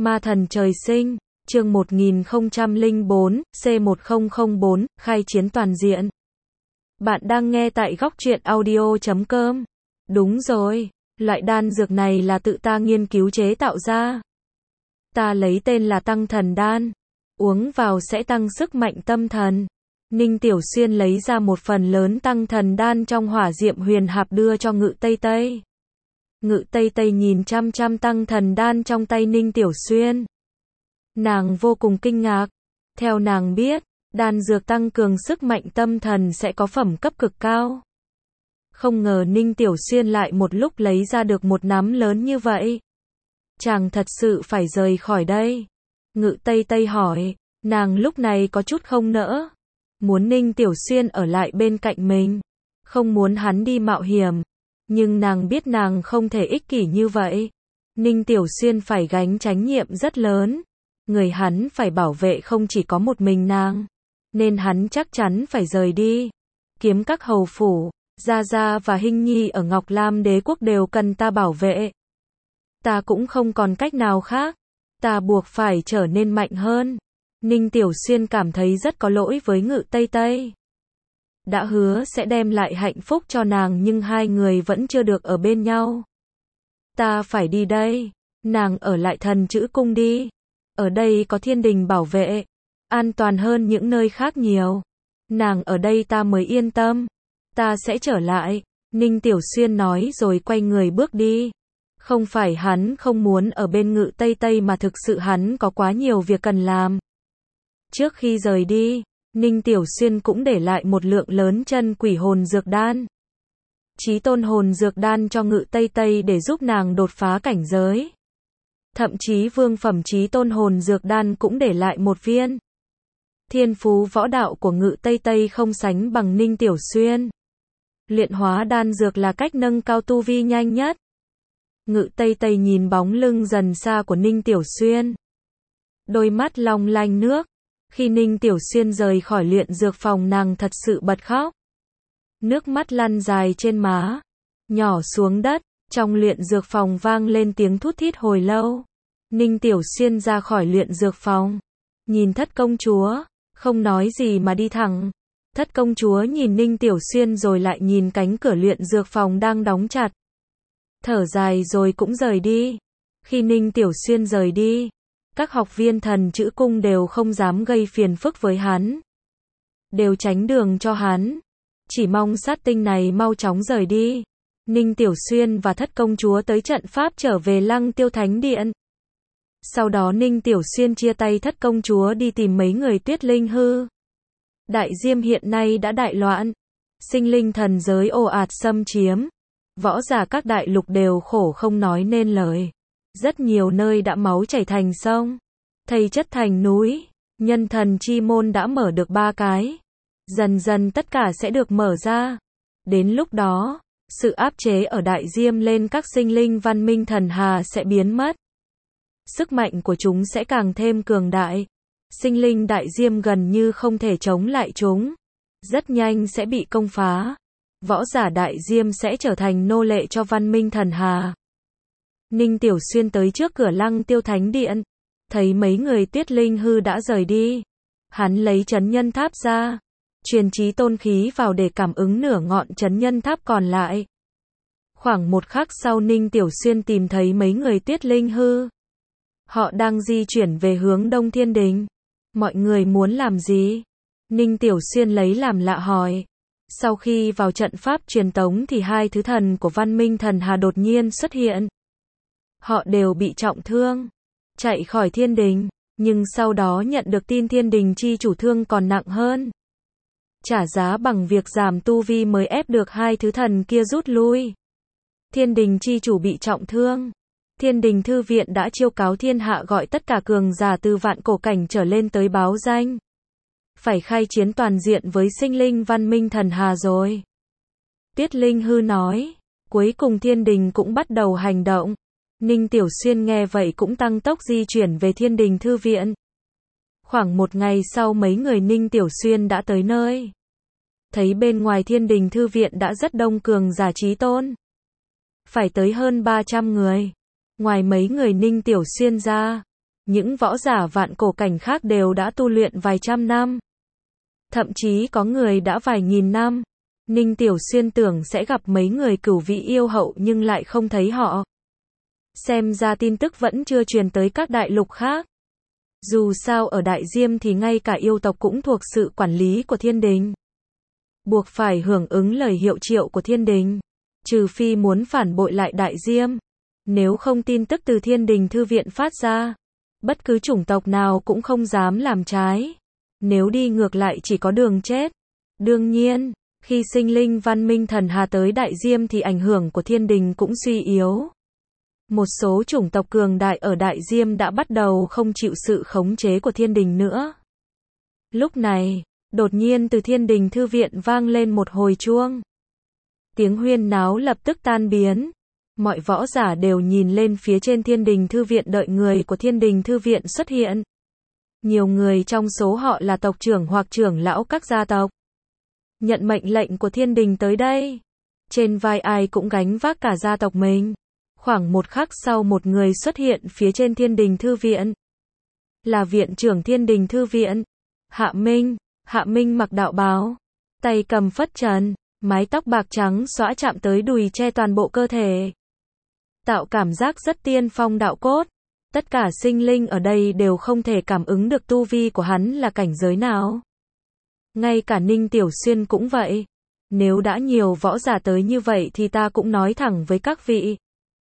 Ma thần trời sinh, chương 1004, C1004, khai chiến toàn diện. Bạn đang nghe tại góc truyện audio.com. Đúng rồi, loại đan dược này là tự ta nghiên cứu chế tạo ra. Ta lấy tên là Tăng Thần Đan. Uống vào sẽ tăng sức mạnh tâm thần. Ninh Tiểu Xuyên lấy ra một phần lớn Tăng Thần Đan trong hỏa diệm huyền hạp đưa cho Ngự Tây Tây. Ngự Tây Tây nhìn chăm chăm Tăng Thần Đan trong tay Ninh Tiểu Xuyên. Nàng vô cùng kinh ngạc. Theo nàng biết, đan dược tăng cường sức mạnh tâm thần sẽ có phẩm cấp cực cao. Không ngờ Ninh Tiểu Xuyên lại một lúc lấy ra được một nắm lớn như vậy. Chàng thật sự phải rời khỏi đây. Ngự Tây Tây hỏi, nàng lúc này có chút không nỡ. Muốn Ninh Tiểu Xuyên ở lại bên cạnh mình. Không muốn hắn đi mạo hiểm. Nhưng nàng biết nàng không thể ích kỷ như vậy. Ninh Tiểu Xuyên phải gánh trách nhiệm rất lớn. Người hắn phải bảo vệ không chỉ có một mình nàng. Nên hắn chắc chắn phải rời đi. Kiếm các hầu phủ, Gia Gia và Hinh Nhi ở Ngọc Lam Đế quốc đều cần ta bảo vệ. Ta cũng không còn cách nào khác. Ta buộc phải trở nên mạnh hơn. Ninh Tiểu Xuyên cảm thấy rất có lỗi với Ngự Tây Tây. Đã hứa sẽ đem lại hạnh phúc cho nàng nhưng hai người vẫn chưa được ở bên nhau. Ta phải đi đây. Nàng ở lại Thần Chữ Cung đi. Ở đây có thiên đình bảo vệ. An toàn hơn những nơi khác nhiều. Nàng ở đây ta mới yên tâm. Ta sẽ trở lại. Ninh Tiểu Xuyên nói rồi quay người bước đi. Không phải hắn không muốn ở bên Ngự Tây Tây mà thực sự hắn có quá nhiều việc cần làm. Trước khi rời đi, Ninh Tiểu Xuyên cũng để lại một lượng lớn chân quỷ hồn dược đan. Chí tôn hồn dược đan cho Ngự Tây Tây để giúp nàng đột phá cảnh giới. Thậm chí vương phẩm chí tôn hồn dược đan cũng để lại một viên. Thiên phú võ đạo của Ngự Tây Tây không sánh bằng Ninh Tiểu Xuyên. Luyện hóa đan dược là cách nâng cao tu vi nhanh nhất. Ngự Tây Tây nhìn bóng lưng dần xa của Ninh Tiểu Xuyên. Đôi mắt long lanh nước. Khi Ninh Tiểu Xuyên rời khỏi luyện dược phòng nàng thật sự bật khóc. Nước mắt lăn dài trên má. Nhỏ xuống đất. Trong luyện dược phòng vang lên tiếng thút thít hồi lâu. Ninh Tiểu Xuyên ra khỏi luyện dược phòng. Nhìn Thất công chúa. Không nói gì mà đi thẳng. Thất công chúa nhìn Ninh Tiểu Xuyên rồi lại nhìn cánh cửa luyện dược phòng đang đóng chặt. Thở dài rồi cũng rời đi. Khi Ninh Tiểu Xuyên rời đi, các học viên Thần Chữ Cung đều không dám gây phiền phức với hắn. Đều tránh đường cho hắn. Chỉ mong sát tinh này mau chóng rời đi. Ninh Tiểu Xuyên và Thất công chúa tới trận pháp trở về Lăng Tiêu Thánh Điện. Sau đó Ninh Tiểu Xuyên chia tay Thất công chúa đi tìm mấy người Tuyết Linh Hư. Đại Diêm hiện nay đã đại loạn. Sinh linh thần giới ồ ạt xâm chiếm. Võ giả các đại lục đều khổ không nói nên lời. Rất nhiều nơi đã máu chảy thành sông. Thây chất thành núi. Nhân thần chi môn đã mở được 3 cái. Dần dần tất cả sẽ được mở ra. Đến lúc đó, sự áp chế ở Đại Diêm lên các sinh linh văn minh thần hà sẽ biến mất. Sức mạnh của chúng sẽ càng thêm cường đại. Sinh linh Đại Diêm gần như không thể chống lại chúng. Rất nhanh sẽ bị công phá. Võ giả Đại Diêm sẽ trở thành nô lệ cho văn minh thần hà. Ninh Tiểu Xuyên tới trước cửa Lăng Tiêu Thánh Điện. Thấy mấy người Tuyết Linh Hư đã rời đi. Hắn lấy chấn nhân tháp ra. Truyền chí tôn khí vào để cảm ứng nửa ngọn chấn nhân tháp còn lại. Khoảng một khắc sau Ninh Tiểu Xuyên tìm thấy mấy người Tuyết Linh Hư. Họ đang di chuyển về hướng Đông Thiên Đình. Mọi người muốn làm gì? Ninh Tiểu Xuyên lấy làm lạ hỏi. Sau khi vào trận pháp truyền tống thì hai thứ thần của văn minh thần hà đột nhiên xuất hiện. Họ đều bị trọng thương. Chạy khỏi thiên đình. Nhưng sau đó nhận được tin thiên đình chi chủ thương còn nặng hơn. Trả giá bằng việc giảm tu vi mới ép được hai thứ thần kia rút lui. Thiên đình chi chủ bị trọng thương. Thiên đình thư viện đã chiêu cáo thiên hạ gọi tất cả cường giả từ vạn cổ cảnh trở lên tới báo danh. Phải khai chiến toàn diện với sinh linh văn minh thần hà rồi. Tuyết Linh Hư nói. Cuối cùng thiên đình cũng bắt đầu hành động. Ninh Tiểu Xuyên nghe vậy cũng tăng tốc di chuyển về thiên đình thư viện. Khoảng một ngày sau mấy người Ninh Tiểu Xuyên đã tới nơi. Thấy bên ngoài thiên đình thư viện đã rất đông cường giả chí tôn. Phải tới hơn 300 người. Ngoài mấy người Ninh Tiểu Xuyên ra, những võ giả vạn cổ cảnh khác đều đã tu luyện vài trăm năm. Thậm chí có người đã vài nghìn năm. Ninh Tiểu Xuyên tưởng sẽ gặp mấy người cửu vị yêu hậu nhưng lại không thấy họ. Xem ra tin tức vẫn chưa truyền tới các đại lục khác. Dù sao ở Đại Diêm thì ngay cả yêu tộc cũng thuộc sự quản lý của thiên đình. Buộc phải hưởng ứng lời hiệu triệu của thiên đình. Trừ phi muốn phản bội lại Đại Diêm. Nếu không tin tức từ thiên đình thư viện phát ra. Bất cứ chủng tộc nào cũng không dám làm trái. Nếu đi ngược lại chỉ có đường chết. Đương nhiên, khi sinh linh văn minh thần hà tới Đại Diêm thì ảnh hưởng của thiên đình cũng suy yếu. Một số chủng tộc cường đại ở Đại Diêm đã bắt đầu không chịu sự khống chế của thiên đình nữa. Lúc này, đột nhiên từ thiên đình thư viện vang lên một hồi chuông. Tiếng huyên náo lập tức tan biến. Mọi võ giả đều nhìn lên phía trên thiên đình thư viện đợi người của thiên đình thư viện xuất hiện. Nhiều người trong số họ là tộc trưởng hoặc trưởng lão các gia tộc. Nhận mệnh lệnh của thiên đình tới đây. Trên vai ai cũng gánh vác cả gia tộc mình. Khoảng một khắc sau một người xuất hiện phía trên thiên đình thư viện. Là viện trưởng thiên đình thư viện. Hạ Minh. Hạ Minh mặc đạo bào. Tay cầm phất trần. Mái tóc bạc trắng xõa chạm tới đùi che toàn bộ cơ thể. Tạo cảm giác rất tiên phong đạo cốt. Tất cả sinh linh ở đây đều không thể cảm ứng được tu vi của hắn là cảnh giới nào. Ngay cả Ninh Tiểu Xuyên cũng vậy. Nếu đã nhiều võ giả tới như vậy thì ta cũng nói thẳng với các vị.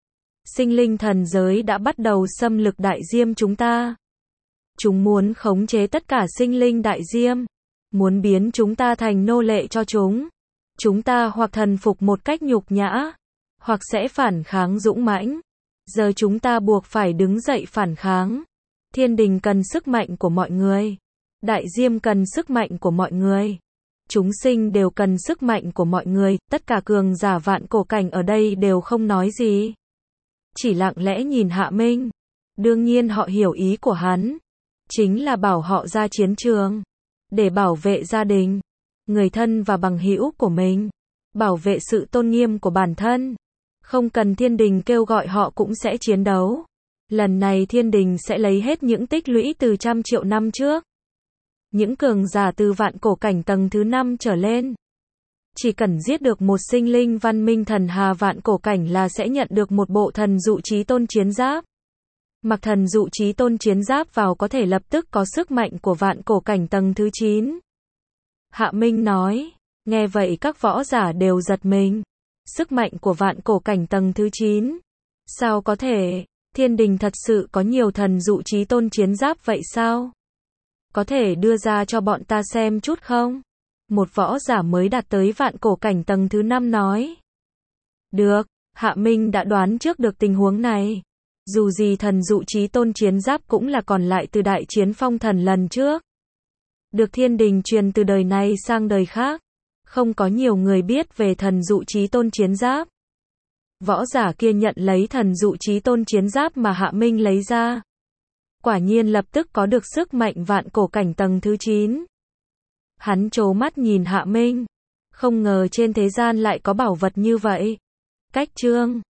Sinh linh thần giới đã bắt đầu xâm lược Đại Diêm chúng ta. Chúng muốn khống chế tất cả sinh linh Đại Diêm. Muốn biến chúng ta thành nô lệ cho chúng. Chúng ta hoặc thần phục một cách nhục nhã. Hoặc sẽ phản kháng dũng mãnh. Giờ chúng ta buộc phải đứng dậy phản kháng. Thiên đình cần sức mạnh của mọi người. Đại Diêm cần sức mạnh của mọi người. Chúng sinh đều cần sức mạnh của mọi người. Tất cả cường giả vạn cổ cảnh ở đây đều không nói gì. Chỉ lặng lẽ nhìn Hạ Minh. Đương nhiên họ hiểu ý của hắn. Chính là bảo họ ra chiến trường. Để bảo vệ gia đình. Người thân và bằng hữu của mình. Bảo vệ sự tôn nghiêm của bản thân. Không cần thiên đình kêu gọi họ cũng sẽ chiến đấu. Lần này thiên đình sẽ lấy hết những tích lũy từ trăm triệu năm trước. Những cường giả từ vạn cổ cảnh tầng thứ 5 trở lên. Chỉ cần giết được một sinh linh văn minh thần hà vạn cổ cảnh là sẽ nhận được một bộ thần dụ chí tôn chiến giáp. Mặc thần dụ chí tôn chiến giáp vào có thể lập tức có sức mạnh của vạn cổ cảnh tầng thứ 9. Hạ Minh nói. Nghe vậy các võ giả đều giật mình. Sức mạnh của vạn cổ cảnh tầng thứ 9. Sao có thể? Thiên đình thật sự có nhiều thần dụ chí tôn chiến giáp vậy sao? Có thể đưa ra cho bọn ta xem chút không? Một võ giả mới đạt tới vạn cổ cảnh tầng thứ 5 nói. Được, Hạ Minh đã đoán trước được tình huống này. Dù gì thần dụ chí tôn chiến giáp cũng là còn lại từ đại chiến phong thần lần trước. Được thiên đình truyền từ đời này sang đời khác. Không có nhiều người biết về thần dụ chí tôn chiến giáp. Võ giả kia nhận lấy thần dụ chí tôn chiến giáp mà Hạ Minh lấy ra. Quả nhiên lập tức có được sức mạnh vạn cổ cảnh tầng thứ 9. Hắn trố mắt nhìn Hạ Minh. Không ngờ trên thế gian lại có bảo vật như vậy. Cách chương